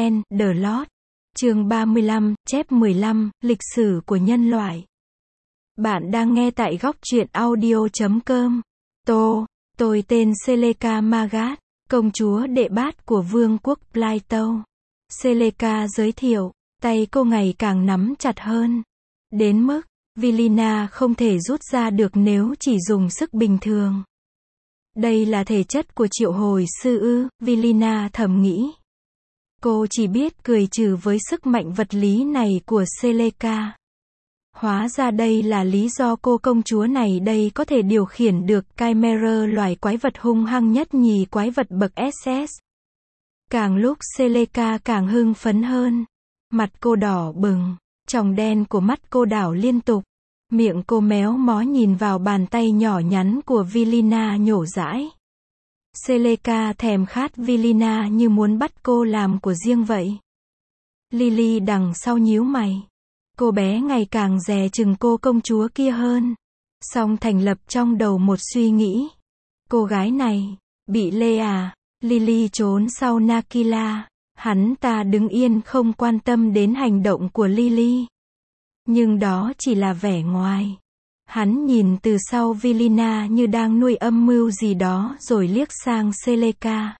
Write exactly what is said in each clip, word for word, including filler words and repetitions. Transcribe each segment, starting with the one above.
en, The Lot. Chương ba mươi lăm, chép mười lăm, lịch sử của nhân loại. Bạn đang nghe tại góc truyện audio chấm com. Tô, tôi tên Seleka Magat, công chúa đệ bát của vương quốc Plato. Seleka giới thiệu, tay cô ngày càng nắm chặt hơn. Đến mức, Vilina không thể rút ra được nếu chỉ dùng sức bình thường. Đây là thể chất của triệu hồi sư ư, Vilina thầm nghĩ. Cô chỉ biết cười trừ với sức mạnh vật lý này của Seleka. Hóa ra đây là lý do cô công chúa này đây có thể điều khiển được Chimera, loài quái vật hung hăng nhất nhì quái vật bậc ét ét. Càng lúc Seleka càng hưng phấn hơn. Mặt cô đỏ bừng, tròng đen của mắt cô đảo liên tục. Miệng cô méo mó nhìn vào bàn tay nhỏ nhắn của Vilina nhổ dãi. Seleka thèm khát Vilina như muốn bắt cô làm của riêng vậy. Lily đằng sau nhíu mày. Cô bé ngày càng dè chừng cô công chúa kia hơn. Song thành lập trong đầu một suy nghĩ. Cô gái này, bị lê à? Lily trốn sau Nakila. Hắn ta đứng yên không quan tâm đến hành động của Lily. Nhưng đó chỉ là vẻ ngoài. Hắn nhìn từ sau Vilina như đang nuôi âm mưu gì đó rồi liếc sang Seleka.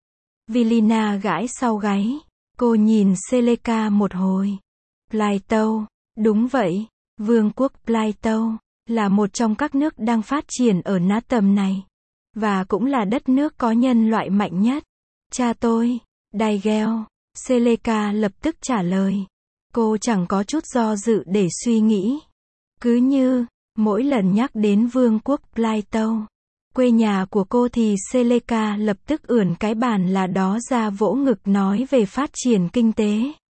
Vilina gãi sau gáy. Cô nhìn Seleka một hồi. Plato, đúng vậy, vương quốc Plato, là một trong các nước đang phát triển ở ná tầm này. Và cũng là đất nước có nhân loại mạnh nhất. Cha tôi, Daigel, Seleka lập tức trả lời. Cô chẳng có chút do dự để suy nghĩ. Cứ như, mỗi lần nhắc đến vương quốc Plato, quê nhà của cô thì Seleka lập tức ưỡn cái bàn là đó ra vỗ ngực nói về phát triển kinh tế.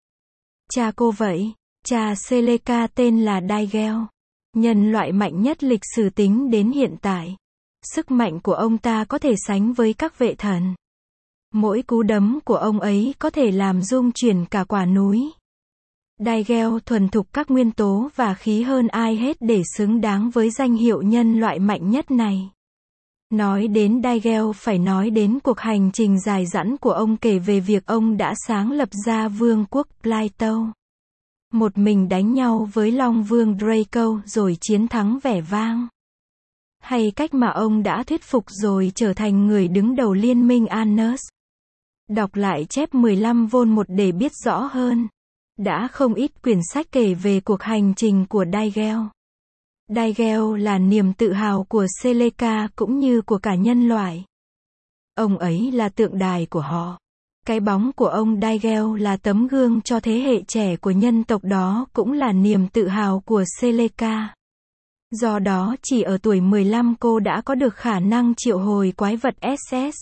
Cha cô vậy, cha Seleka tên là Daigel, nhân loại mạnh nhất lịch sử tính đến hiện tại. Sức mạnh của ông ta có thể sánh với các vệ thần. Mỗi cú đấm của ông ấy có thể làm rung chuyển cả quả núi. Daigel thuần thục các nguyên tố và khí hơn ai hết để xứng đáng với danh hiệu nhân loại mạnh nhất này. Nói đến Daigel phải nói đến cuộc hành trình dài dẳng của ông kể về việc ông đã sáng lập ra vương quốc Plato. Một mình đánh nhau với Long Vương Draco rồi chiến thắng vẻ vang. Hay cách mà ông đã thuyết phục rồi trở thành người đứng đầu liên minh Annus. Đọc lại chép mười lăm vôn một để biết rõ hơn. Đã không ít quyển sách kể về cuộc hành trình của Daigel. Daigel là niềm tự hào của Seleka cũng như của cả nhân loại. Ông ấy là tượng đài của họ. Cái bóng của ông Daigel là tấm gương cho thế hệ trẻ của nhân tộc, đó cũng là niềm tự hào của Seleka. Do đó chỉ ở tuổi mười lăm cô đã có được khả năng triệu hồi quái vật ét ét.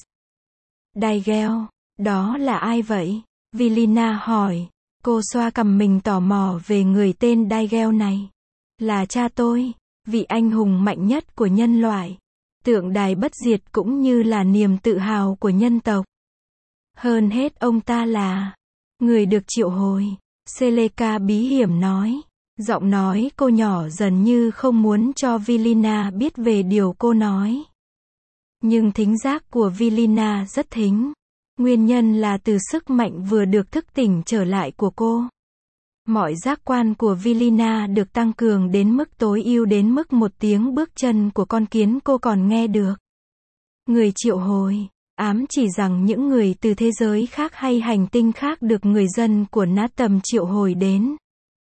Daigel, đó là ai vậy? Vilina hỏi. Cô xoa cằm mình tò mò về người tên Daigel này. Là cha tôi, vị anh hùng mạnh nhất của nhân loại. Tượng đài bất diệt cũng như là niềm tự hào của nhân tộc. Hơn hết ông ta là người được triệu hồi. Seleka bí hiểm nói. Giọng nói cô nhỏ dần như không muốn cho Vilina biết về điều cô nói. Nhưng thính giác của Vilina rất thính. Nguyên nhân là từ sức mạnh vừa được thức tỉnh trở lại của cô. Mọi giác quan của Vilina được tăng cường đến mức tối ưu đến mức một tiếng bước chân của con kiến cô còn nghe được. Người triệu hồi, ám chỉ rằng những người từ thế giới khác hay hành tinh khác được người dân của ná tầm triệu hồi đến.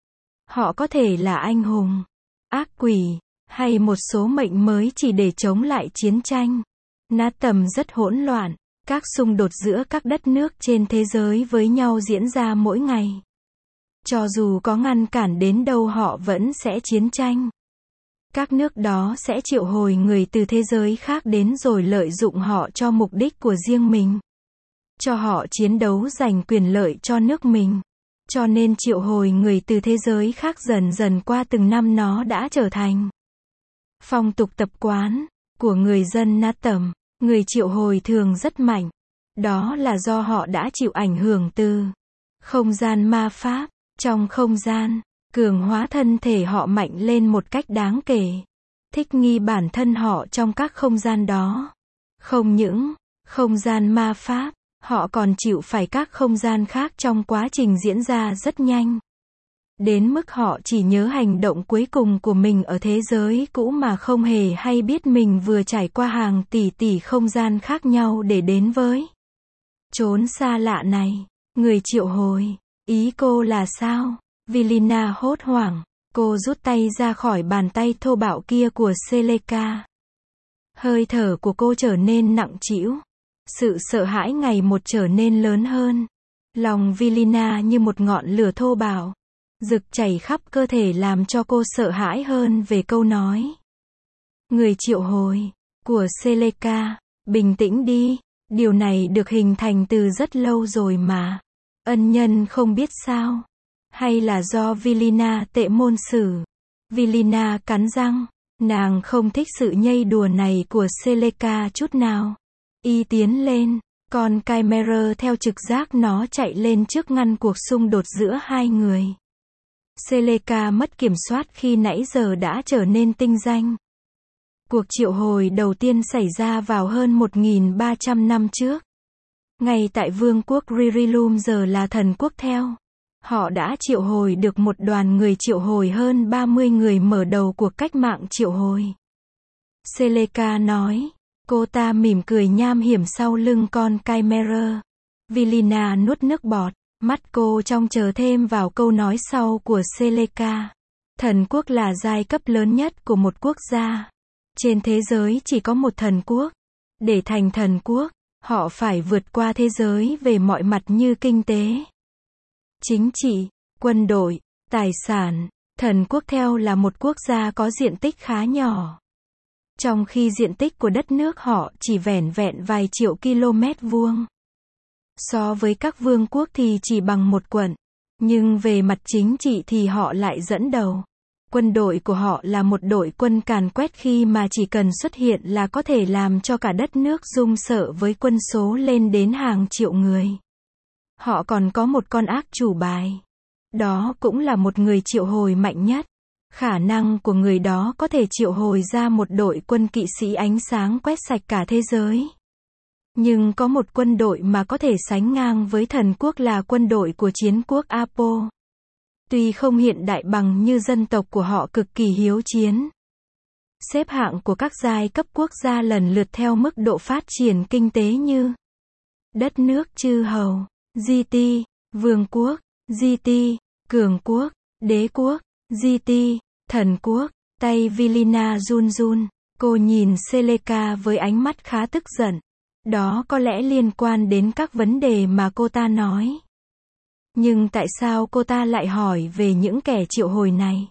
Họ có thể là anh hùng, ác quỷ, hay một số mệnh mới chỉ để chống lại chiến tranh. Ná tầm rất hỗn loạn. Các xung đột giữa các đất nước trên thế giới với nhau diễn ra mỗi ngày. Cho dù có ngăn cản đến đâu họ vẫn sẽ chiến tranh. Các nước đó sẽ triệu hồi người từ thế giới khác đến rồi lợi dụng họ cho mục đích của riêng mình. Cho họ chiến đấu giành quyền lợi cho nước mình. Cho nên triệu hồi người từ thế giới khác dần dần qua từng năm nó đã trở thành phong tục tập quán của người dân ná tầm. Người triệu hồi thường rất mạnh. Đó là do họ đã chịu ảnh hưởng từ không gian ma pháp. Trong không gian, cường hóa thân thể họ mạnh lên một cách đáng kể. Thích nghi bản thân họ trong các không gian đó. Không những không gian ma pháp, Họ còn chịu phải các không gian khác trong quá trình diễn ra rất nhanh. Đến mức họ chỉ nhớ hành động cuối cùng của mình ở thế giới cũ mà không hề hay biết mình vừa trải qua hàng tỷ tỷ không gian khác nhau để đến với chốn xa lạ này. Người triệu hồi. Ý cô là sao? Vilina hốt hoảng. Cô rút tay ra khỏi bàn tay thô bạo kia của Seleka. Hơi thở của cô trở nên nặng trĩu. Sự sợ hãi ngày một trở nên lớn hơn. Lòng Vilina như một ngọn lửa thô bạo, rực chảy khắp cơ thể làm cho cô sợ hãi hơn về câu nói. Người triệu hồi của Seleka, bình tĩnh đi, điều này được hình thành từ rất lâu rồi mà. Ân nhân không biết sao? Hay là do Vilina tệ môn sử? Vilina cắn răng, nàng không thích sự nhây đùa này của Seleka chút nào. Y tiến lên, còn Chimera theo trực giác nó chạy lên trước ngăn cuộc xung đột giữa hai người. Seleka mất kiểm soát khi nãy giờ đã trở nên tinh danh. Cuộc triệu hồi đầu tiên xảy ra vào hơn một nghìn ba trăm năm trước. Ngay tại vương quốc Ririlum giờ là thần quốc theo. Họ đã triệu hồi được một đoàn người triệu hồi hơn ba mươi người mở đầu cuộc cách mạng triệu hồi. Seleka nói. Cô ta mỉm cười nham hiểm sau lưng con Chimera. Vilina nuốt nước bọt. Mắt cô trông chờ thêm vào câu nói sau của Seleka. Thần quốc là giai cấp lớn nhất của một quốc gia. Trên thế giới chỉ có một thần quốc. Để thành thần quốc, họ phải vượt qua thế giới về mọi mặt như kinh tế, chính trị, quân đội, tài sản. Thần quốc theo là một quốc gia có diện tích khá nhỏ. Trong khi diện tích của đất nước họ chỉ vẻn vẹn vài triệu km vuông. So với các vương quốc thì chỉ bằng một quận. Nhưng về mặt chính trị thì họ lại dẫn đầu. Quân đội của họ là một đội quân càn quét khi mà chỉ cần xuất hiện là có thể làm cho cả đất nước run sợ với quân số lên đến hàng triệu người. Họ còn có một con ác chủ bài. Đó cũng là một người triệu hồi mạnh nhất. Khả năng của người đó có thể triệu hồi ra một đội quân kỵ sĩ ánh sáng quét sạch cả thế giới. Nhưng có một quân đội mà có thể sánh ngang với thần quốc là quân đội của chiến quốc Apo. Tuy không hiện đại bằng như dân tộc của họ cực kỳ hiếu chiến. Xếp hạng của các giai cấp quốc gia lần lượt theo mức độ phát triển kinh tế như đất nước chư hầu, giê tê, vương quốc, giê tê, cường quốc, đế quốc, giê tê, thần quốc. Tay Vilina run run, cô nhìn Seleka với ánh mắt khá tức giận. Đó có lẽ liên quan đến các vấn đề mà cô ta nói. Nhưng tại sao cô ta lại hỏi về những kẻ triệu hồi này?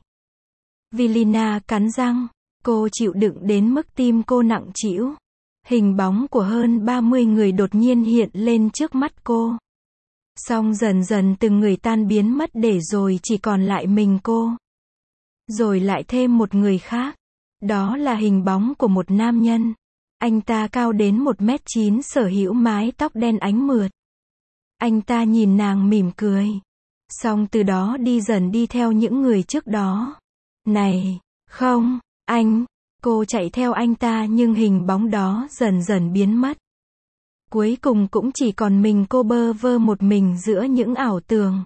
Vilina cắn răng, cô chịu đựng đến mức tim cô nặng trĩu. Hình bóng của hơn ba mươi người đột nhiên hiện lên trước mắt cô. Xong dần dần từng người tan biến mất để rồi chỉ còn lại mình cô. Rồi lại thêm một người khác. Đó là hình bóng của một nam nhân. Anh ta cao đến một mét chín sở hữu mái tóc đen ánh mượt. Anh ta nhìn nàng mỉm cười. Xong từ đó đi dần đi theo những người trước đó. Này, không, anh. Cô chạy theo anh ta nhưng hình bóng đó dần dần biến mất. Cuối cùng cũng chỉ còn mình cô bơ vơ một mình giữa những ảo tưởng.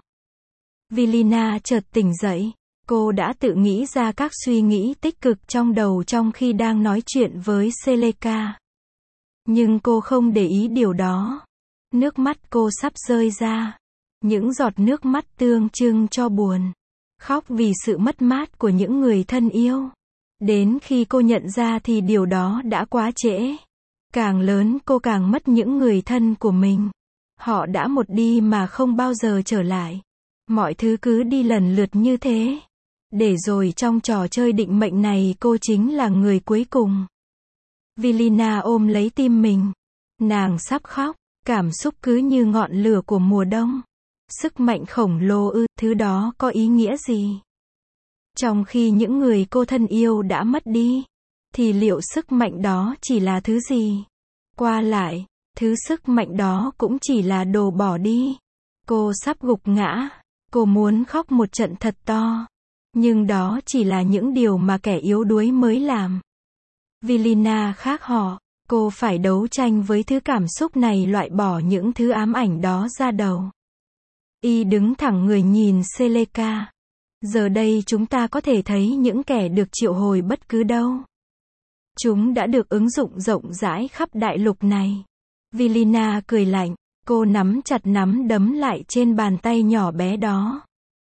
Vilina chợt tỉnh dậy. Cô đã tự nghĩ ra các suy nghĩ tích cực trong đầu trong khi đang nói chuyện với Seleka. Nhưng cô không để ý điều đó. Nước mắt cô sắp rơi ra. Những giọt nước mắt tượng trưng cho buồn. Khóc vì sự mất mát của những người thân yêu. Đến khi cô nhận ra thì điều đó đã quá trễ. Càng lớn cô càng mất những người thân của mình. Họ đã một đi mà không bao giờ trở lại. Mọi thứ cứ đi lần lượt như thế. Để rồi trong trò chơi định mệnh này cô chính là người cuối cùng. Vilina ôm lấy tim mình. Nàng sắp khóc. Cảm xúc cứ như ngọn lửa của mùa đông. Sức mạnh khổng lồ ư, thứ đó có ý nghĩa gì? Trong khi những người cô thân yêu đã mất đi, thì liệu sức mạnh đó chỉ là thứ gì? Qua lại, thứ sức mạnh đó cũng chỉ là đồ bỏ đi. Cô sắp gục ngã. Cô muốn khóc một trận thật to. Nhưng đó chỉ là những điều mà kẻ yếu đuối mới làm. Vilina khác họ. Cô phải đấu tranh với thứ cảm xúc này, loại bỏ những thứ ám ảnh đó ra đầu. Y đứng thẳng người nhìn Seleka. Giờ đây chúng ta có thể thấy những kẻ được triệu hồi bất cứ đâu. Chúng đã được ứng dụng rộng rãi khắp đại lục này. Vilina cười lạnh. Cô nắm chặt nắm đấm lại trên bàn tay nhỏ bé đó.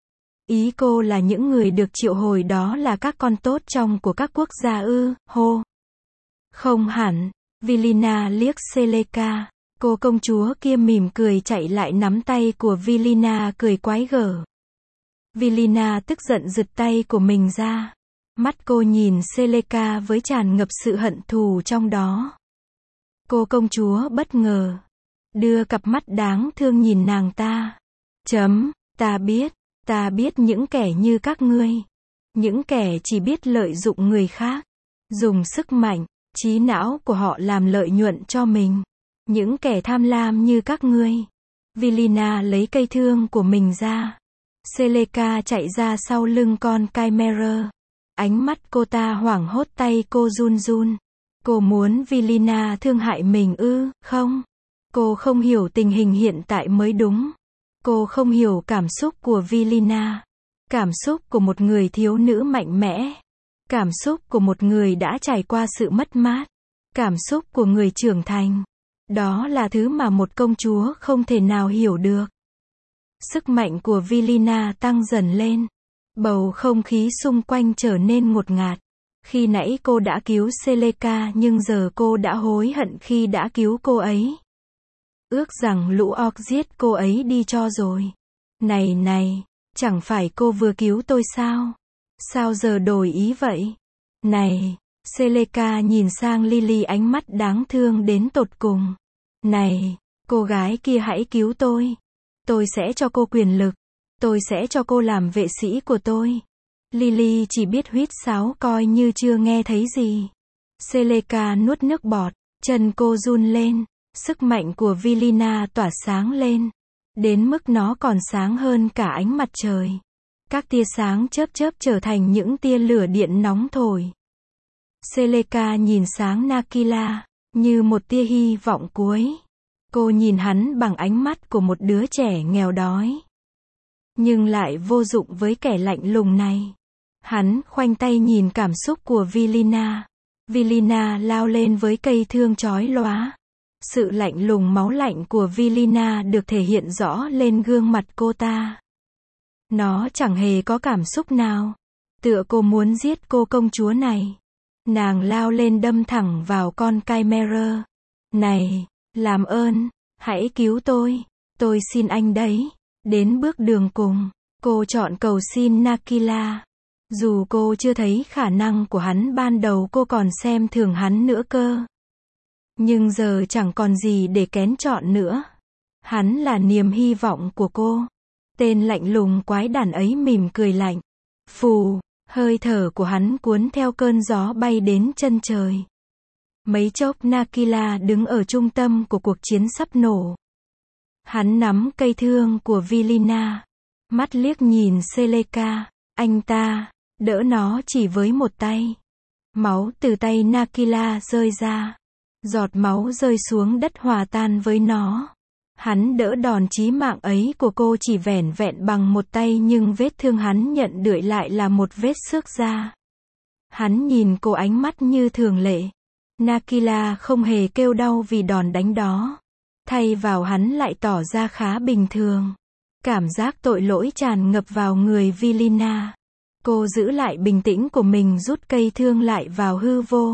Ý cô là những người được triệu hồi đó là các con tốt trong của các quốc gia ư, hô. Không hẳn. Vilina liếc Seleka. Cô công chúa kia mỉm cười chạy lại nắm tay của Vilina cười quái gở. Vilina tức giận giật tay của mình ra. Mắt cô nhìn Seleka với tràn ngập sự hận thù trong đó. Cô công chúa bất ngờ. Đưa cặp mắt đáng thương nhìn nàng ta. Chấm, ta biết, ta biết những kẻ như các ngươi. Những kẻ chỉ biết lợi dụng người khác. Dùng sức mạnh, trí não của họ làm lợi nhuận cho mình. Những kẻ tham lam như các ngươi. Vilina lấy cây thương của mình ra. Seleka chạy ra sau lưng con Chimera. Ánh mắt cô ta hoảng hốt, tay cô run run. Cô muốn Vilina thương hại mình ư, không? Cô không hiểu tình hình hiện tại mới đúng. Cô không hiểu cảm xúc của Vilina. Cảm xúc của một người thiếu nữ mạnh mẽ. Cảm xúc của một người đã trải qua sự mất mát. Cảm xúc của người trưởng thành. Đó là thứ mà một công chúa không thể nào hiểu được. Sức mạnh của Vilina tăng dần lên. Bầu không khí xung quanh trở nên ngột ngạt. Khi nãy cô đã cứu Seleka nhưng giờ cô đã hối hận khi đã cứu cô ấy. Ước rằng lũ orc giết cô ấy đi cho rồi. Này này, chẳng phải cô vừa cứu tôi sao? Sao giờ đổi ý vậy? Này, Seleka nhìn sang Lily ánh mắt đáng thương đến tột cùng. Này, cô gái kia hãy cứu tôi. Tôi sẽ cho cô quyền lực. Tôi sẽ cho cô làm vệ sĩ của tôi. Lily chỉ biết huýt sáo coi như chưa nghe thấy gì. Seleka nuốt nước bọt, chân cô run lên. Sức mạnh của Vilina tỏa sáng lên. Đến mức nó còn sáng hơn cả ánh mặt trời. Các tia sáng chớp chớp trở thành những tia lửa điện nóng thổi. Seleka nhìn sáng Nakila, như một tia hy vọng cuối. Cô nhìn hắn bằng ánh mắt của một đứa trẻ nghèo đói. Nhưng lại vô dụng với kẻ lạnh lùng này. Hắn khoanh tay nhìn cảm xúc của Vilina. Vilina lao lên với cây thương chói lóa. Sự lạnh lùng máu lạnh của Vilina được thể hiện rõ lên gương mặt cô ta. Nó chẳng hề có cảm xúc nào. Tựa cô muốn giết cô công chúa này. Nàng lao lên đâm thẳng vào con Chimera. Này, làm ơn, hãy cứu tôi. Tôi xin anh đấy. Đến bước đường cùng, cô chọn cầu xin Nakila. Dù cô chưa thấy khả năng của hắn ban đầu, cô còn xem thường hắn nữa cơ. Nhưng giờ chẳng còn gì để kén chọn nữa. Hắn là niềm hy vọng của cô. Tên lạnh lùng quái đản ấy mỉm cười lạnh. Phù, hơi thở của hắn cuốn theo cơn gió bay đến chân trời. Mấy chốc Nakila đứng ở trung tâm của cuộc chiến sắp nổ. Hắn nắm cây thương của Vilina. Mắt liếc nhìn Seleka. Anh ta đỡ nó chỉ với một tay. Máu từ tay Nakila rơi ra. Giọt máu rơi xuống đất hòa tan với nó. Hắn đỡ đòn chí mạng ấy của cô chỉ vẻn vẹn bằng một tay, nhưng vết thương hắn nhận được lại là một vết xước da. Hắn nhìn cô ánh mắt như thường lệ. Nakila không hề kêu đau vì đòn đánh đó. Thay vào hắn lại tỏ ra khá bình thường. Cảm giác tội lỗi tràn ngập vào người Vilina. Cô giữ lại bình tĩnh của mình, rút cây thương lại vào hư vô.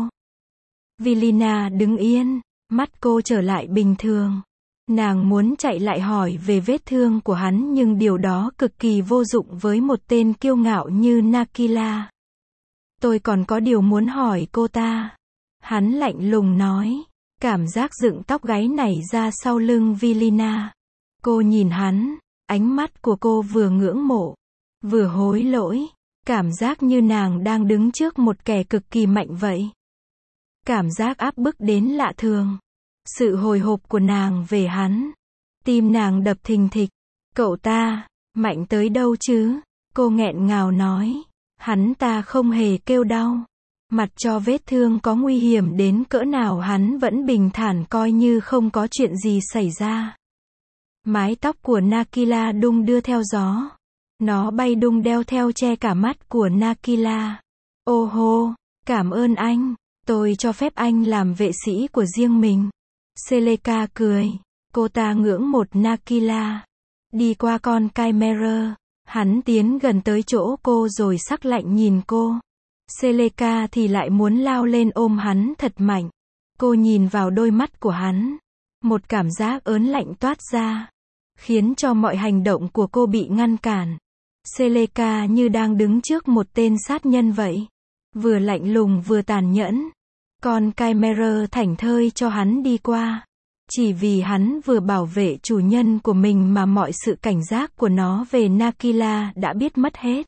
Vilina đứng yên, mắt cô trở lại bình thường. Nàng muốn chạy lại hỏi về vết thương của hắn, nhưng điều đó cực kỳ vô dụng với một tên kiêu ngạo như Nakila. Tôi còn có điều muốn hỏi cô ta. Hắn lạnh lùng nói. Cảm giác dựng tóc gáy nảy ra sau lưng Vilina. Cô nhìn hắn, ánh mắt của cô vừa ngưỡng mộ, vừa hối lỗi. Cảm giác như nàng đang đứng trước một kẻ cực kỳ mạnh vậy. Cảm giác áp bức đến lạ thường. Sự hồi hộp của nàng về hắn. Tim nàng đập thình thịch. Cậu ta, mạnh tới đâu chứ? Cô nghẹn ngào nói. Hắn ta không hề kêu đau. Mặt cho vết thương có nguy hiểm đến cỡ nào hắn vẫn bình thản coi như không có chuyện gì xảy ra. Mái tóc của Nakila đung đưa theo gió. Nó bay đung đeo theo che cả mắt của Nakila. Ô hô, cảm ơn anh. Tôi cho phép anh làm vệ sĩ của riêng mình. Seleka cười. Cô ta ngưỡng một Nakila. Đi qua con Chimera. Hắn tiến gần tới chỗ cô rồi sắc lạnh nhìn cô. Seleka thì lại muốn lao lên ôm hắn thật mạnh. Cô nhìn vào đôi mắt của hắn. Một cảm giác ớn lạnh toát ra. Khiến cho mọi hành động của cô bị ngăn cản. Seleka như đang đứng trước một tên sát nhân vậy. Vừa lạnh lùng vừa tàn nhẫn. Con Chimera thảnh thơi cho hắn đi qua. Chỉ vì hắn vừa bảo vệ chủ nhân của mình mà mọi sự cảnh giác của nó về Nakila đã biết mất hết.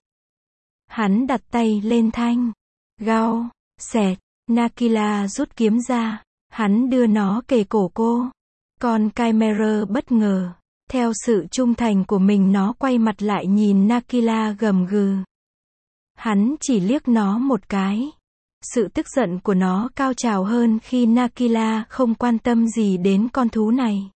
Hắn đặt tay lên thanh. Gao, xẹt. Nakila rút kiếm ra. Hắn đưa nó kề cổ cô. Con Chimera bất ngờ. Theo sự trung thành của mình nó quay mặt lại nhìn Nakila gầm gừ. Hắn chỉ liếc nó một cái. Sự tức giận của nó cao trào hơn khi Nakila không quan tâm gì đến con thú này.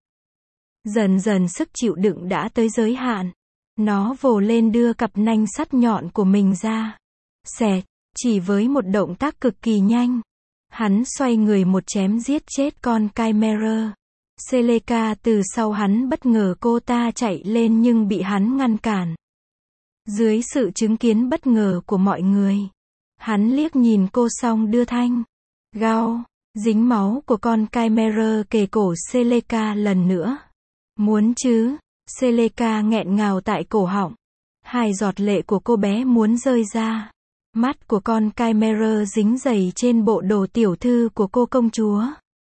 Dần dần sức chịu đựng đã tới giới hạn. Nó vồ lên đưa cặp nanh sắt nhọn của mình ra. Xẹt, chỉ với một động tác cực kỳ nhanh. Hắn xoay người một chém giết chết con Chimera. Seleka từ sau hắn bất ngờ cô ta chạy lên nhưng bị hắn ngăn cản. Dưới sự chứng kiến bất ngờ của mọi người. Hắn liếc nhìn cô xong đưa thanh. Gao, dính máu của con Chimera kề cổ Seleka lần nữa. Muốn chứ? Seleka nghẹn ngào tại cổ họng. Hai giọt lệ của cô bé muốn rơi ra. Mắt của con Chimera dính dày trên bộ đồ tiểu thư của cô công chúa.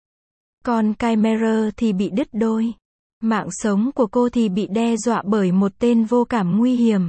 Con Chimera thì bị đứt đôi. Mạng sống của cô thì bị đe dọa bởi một tên vô cảm nguy hiểm.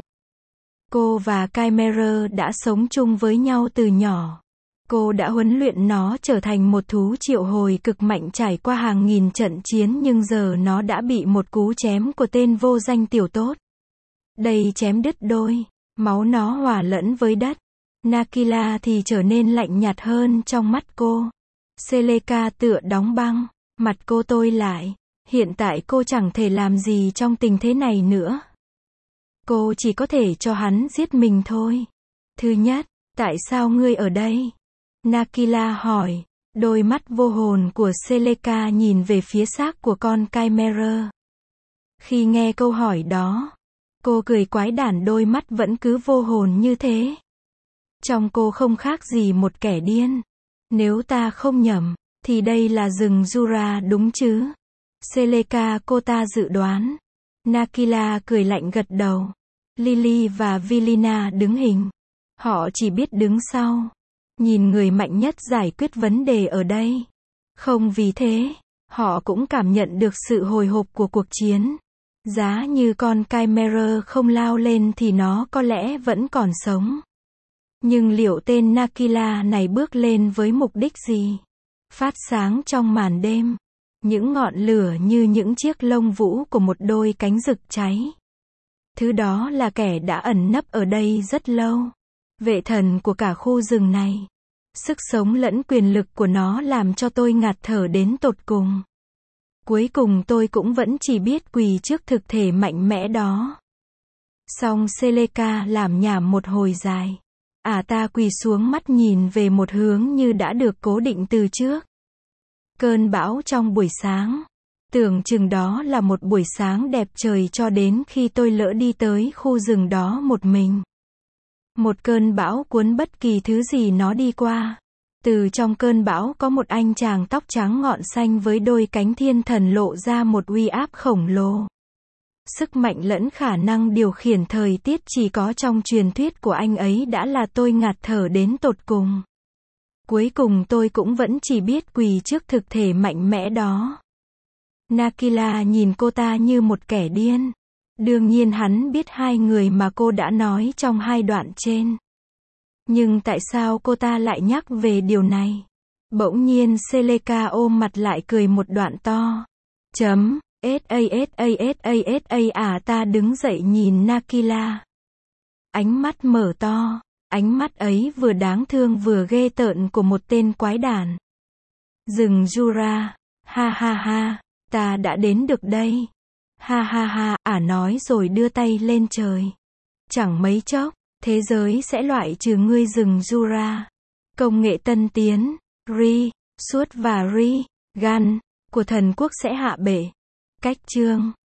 Cô và Chimera đã sống chung với nhau từ nhỏ. Cô đã huấn luyện nó trở thành một thú triệu hồi cực mạnh trải qua hàng nghìn trận chiến nhưng giờ nó đã bị một cú chém của tên vô danh tiểu tốt. Đây chém đứt đôi. Máu nó hòa lẫn với đất. Nakila thì trở nên lạnh nhạt hơn trong mắt cô. Seleka tựa đóng băng. Mặt cô tôi lại. Hiện tại cô chẳng thể làm gì trong tình thế này nữa. Cô chỉ có thể cho hắn giết mình thôi. Thứ nhất, tại sao ngươi ở đây? Nakila hỏi. Đôi mắt vô hồn của Seleka nhìn về phía xác của con Chimera. Khi nghe câu hỏi đó, cô cười quái đản đôi mắt vẫn cứ vô hồn như thế. Trong cô không khác gì một kẻ điên. Nếu ta không nhầm, thì đây là rừng Jura đúng chứ? Seleka cô ta dự đoán. Nakila cười lạnh gật đầu. Lily và Vilina đứng hình. Họ chỉ biết đứng sau. Nhìn người mạnh nhất giải quyết vấn đề ở đây. Không vì thế, họ cũng cảm nhận được sự hồi hộp của cuộc chiến. Giá như con Chimera không lao lên thì nó có lẽ vẫn còn sống. Nhưng liệu tên Nakila này bước lên với mục đích gì? Phát sáng trong màn đêm. Những ngọn lửa như những chiếc lông vũ của một đôi cánh rực cháy. Thứ đó là kẻ đã ẩn nấp ở đây rất lâu. Vệ thần của cả khu rừng này. Sức sống lẫn quyền lực của nó làm cho tôi ngạt thở đến tột cùng. Cuối cùng tôi cũng vẫn chỉ biết quỳ trước thực thể mạnh mẽ đó. Xong Seleka làm nhảm một hồi dài. À ta quỳ xuống mắt nhìn về một hướng như đã được cố định từ trước. Cơn bão trong buổi sáng. Tưởng chừng đó là một buổi sáng đẹp trời cho đến khi tôi lỡ đi tới khu rừng đó một mình. Một cơn bão cuốn bất kỳ thứ gì nó đi qua. Từ trong cơn bão có một anh chàng tóc trắng ngọn xanh với đôi cánh thiên thần lộ ra một uy áp khổng lồ. Sức mạnh lẫn khả năng điều khiển thời tiết chỉ có trong truyền thuyết của anh ấy đã là tôi ngạt thở đến tột cùng. Cuối cùng tôi cũng vẫn chỉ biết quỳ trước thực thể mạnh mẽ đó. Nakila nhìn cô ta như một kẻ điên. Đương nhiên hắn biết hai người mà cô đã nói trong hai đoạn trên. Nhưng tại sao cô ta lại nhắc về điều này? Bỗng nhiên Seleka ôm mặt lại cười một đoạn to. Chấm. sa sa sa sa à ta đứng dậy nhìn Nakila. Ánh mắt mở to. Ánh mắt ấy vừa đáng thương vừa ghê tợn của một tên quái đản. Rừng Jura. Ha ha ha, ta đã đến được đây. Ha ha ha, ả nói rồi đưa tay lên trời. Chẳng mấy chốc, thế giới sẽ loại trừ ngươi rừng Jura. Công nghệ tân tiến, Ri, Suốt và Ri, Gan, của thần quốc sẽ hạ bệ. Cách chương